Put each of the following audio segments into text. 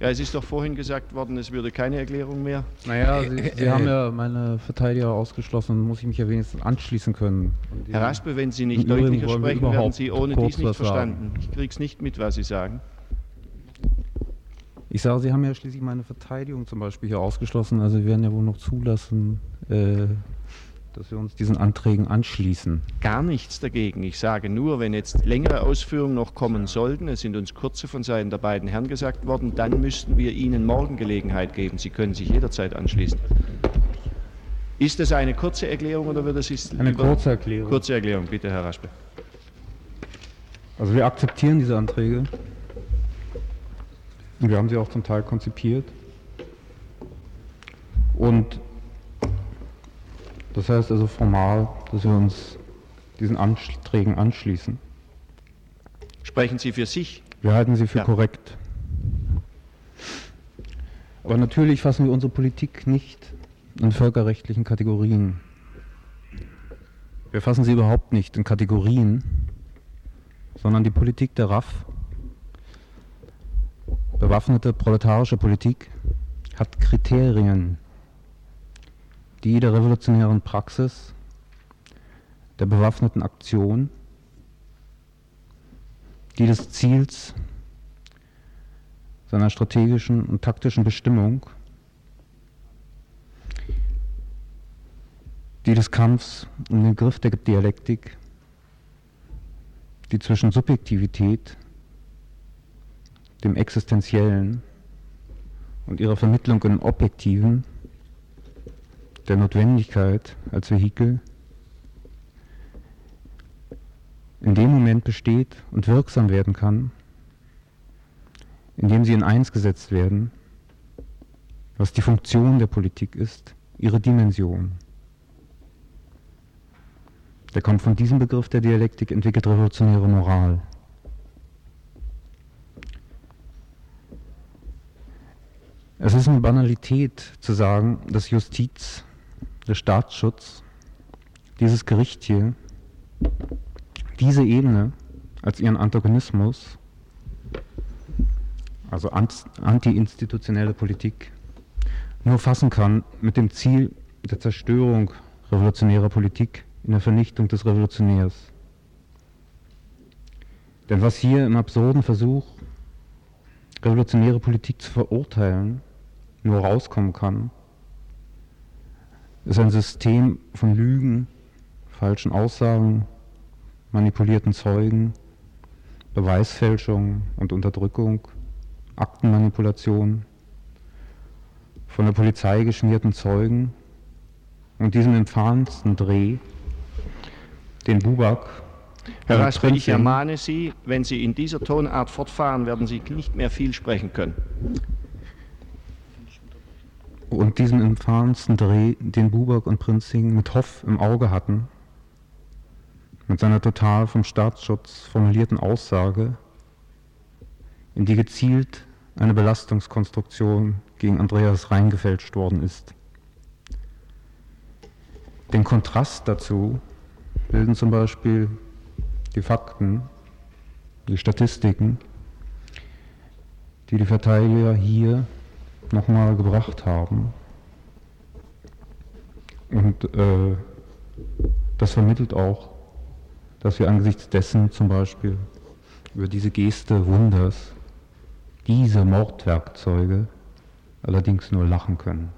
Ja, es ist doch vorhin gesagt worden, es würde keine Erklärung mehr. Naja, Sie haben ja meine Verteidiger ausgeschlossen, muss ich mich ja wenigstens anschließen können. Herr Raspe, wenn Sie nicht deutlicher sprechen, werden Sie ohne dies nicht verstanden. Ich krieg's nicht mit, was Sie sagen. Ich sage, Sie haben ja schließlich meine Verteidigung zum Beispiel hier ausgeschlossen, also wir werden ja wohl noch zulassen, dass wir uns diesen Anträgen anschließen. Gar nichts dagegen. Ich sage nur, wenn jetzt längere Ausführungen noch kommen sollten, es sind uns kurze von Seiten der beiden Herren gesagt worden, dann müssten wir Ihnen morgen Gelegenheit geben. Sie können sich jederzeit anschließen. Ist das eine kurze Erklärung oder wird es eine kurze Erklärung? Kurze Erklärung, bitte, Herr Raspe. Also wir akzeptieren diese Anträge. Und wir haben sie auch zum Teil konzipiert. Und das heißt also formal, dass wir uns diesen Anträgen anschließen. Sprechen Sie für sich? Wir halten sie für korrekt. Aber natürlich fassen wir unsere Politik nicht in völkerrechtlichen Kategorien. Wir fassen sie überhaupt nicht in Kategorien, sondern die Politik der RAF, bewaffnete proletarische Politik, hat Kriterien, die der revolutionären Praxis, der bewaffneten Aktion, die des Ziels, seiner strategischen und taktischen Bestimmung, die des Kampfs um den Griff der Dialektik, die zwischen Subjektivität, dem Existenziellen und ihrer Vermittlung im Objektiven, der Notwendigkeit als Vehikel, in dem Moment besteht und wirksam werden kann, in dem sie in eins gesetzt werden, was die Funktion der Politik ist, ihre Dimension. Der kommt von diesem Begriff der Dialektik entwickelt revolutionäre Moral. Es ist eine Banalität zu sagen, dass Justiz, der Staatsschutz, dieses Gericht hier, diese Ebene als ihren Antagonismus, also anti-institutionelle Politik, nur fassen kann mit dem Ziel der Zerstörung revolutionärer Politik in der Vernichtung des Revolutionärs. Denn was hier im absurden Versuch, revolutionäre Politik zu verurteilen, nur rauskommen kann, ist ein System von Lügen, falschen Aussagen, manipulierten Zeugen, Beweisfälschung und Unterdrückung, Aktenmanipulation, von der Polizei geschmierten Zeugen und diesem infamesten Dreh, den Buback. Herr Raspe, ich ermahne Sie, wenn Sie in dieser Tonart fortfahren, werden Sie nicht mehr viel sprechen können. Und diesen infamsten Dreh, den Buback und Prinzing mit Hoff im Auge hatten, mit seiner total vom Staatsschutz formulierten Aussage, in die gezielt eine Belastungskonstruktion gegen Andreas reingefälscht worden ist. Den Kontrast dazu bilden zum Beispiel die Fakten, die Statistiken, die die Verteidiger hier nochmal gebracht haben. Und das vermittelt auch, dass wir angesichts dessen zum Beispiel über diese Geste Wunders, diese Mordwerkzeuge allerdings nur lachen können.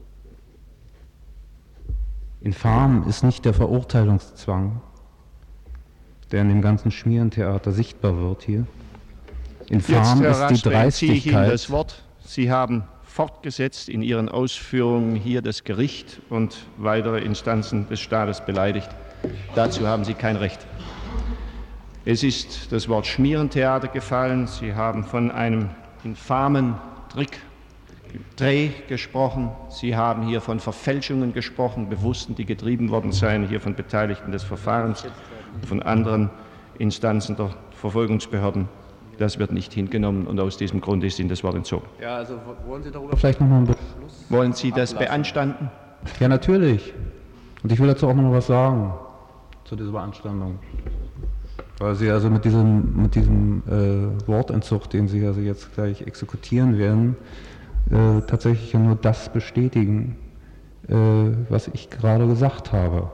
Infam ist nicht der Verurteilungszwang, der in dem ganzen Schmierentheater sichtbar wird hier. Infam ist die Dreistigkeit. Das Wort. Sie haben fortgesetzt in Ihren Ausführungen hier das Gericht und weitere Instanzen des Staates beleidigt. Dazu haben Sie kein Recht. Es ist das Wort Schmierentheater gefallen. Sie haben von einem infamen Dreh gesprochen. Sie haben hier von Verfälschungen gesprochen, bewussten, die getrieben worden seien, hier von Beteiligten des Verfahrens, von anderen Instanzen der Verfolgungsbehörden. Das wird nicht hingenommen und aus diesem Grund ist Ihnen das Wort entzogen. Ja, also wollen Sie darüber vielleicht nochmal einen Beschluss? Wollen Sie das beanstanden? Ja, natürlich. Und ich will dazu auch noch mal was sagen, zu dieser Beanstandung. Weil Sie also mit diesem Wortentzug, den Sie also jetzt gleich exekutieren werden, tatsächlich ja nur das bestätigen, was ich gerade gesagt habe.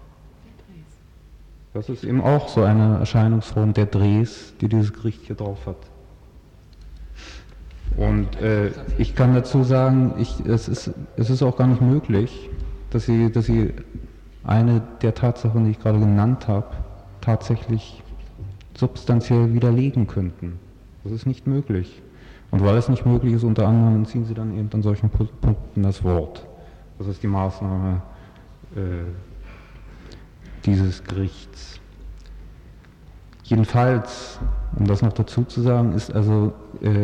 Das ist eben auch so eine Erscheinungsform der Drehs, die dieses Gericht hier drauf hat. Und ich kann dazu sagen, es ist auch gar nicht möglich, dass Sie eine der Tatsachen, die ich gerade genannt habe, tatsächlich substanziell widerlegen könnten. Das ist nicht möglich. Und weil es nicht möglich ist, unter anderem entziehen Sie dann eben an solchen Punkten das Wort. Das ist die Maßnahme dieses Gerichts. Jedenfalls, um das noch dazu zu sagen, ist also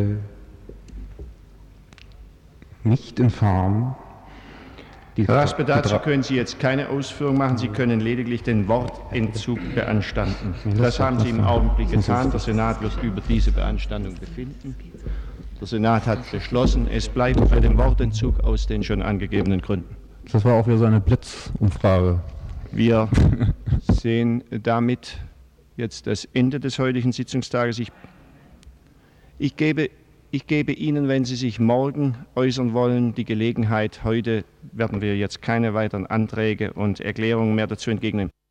nicht infam. Herr Raspe, dazu können Sie jetzt keine Ausführung machen, Sie können lediglich den Wortentzug beanstanden. Das haben Sie im Augenblick getan. Der Senat wird über diese Beanstandung befinden. Der Senat hat beschlossen, es bleibt bei dem Wortentzug aus den schon angegebenen Gründen. Das war auch wieder so eine Blitzumfrage. Wir sehen damit jetzt das Ende des heutigen Sitzungstages. Ich gebe Ihnen, wenn Sie sich morgen äußern wollen, die Gelegenheit. Heute werden wir jetzt keine weiteren Anträge und Erklärungen mehr dazu entgegennehmen.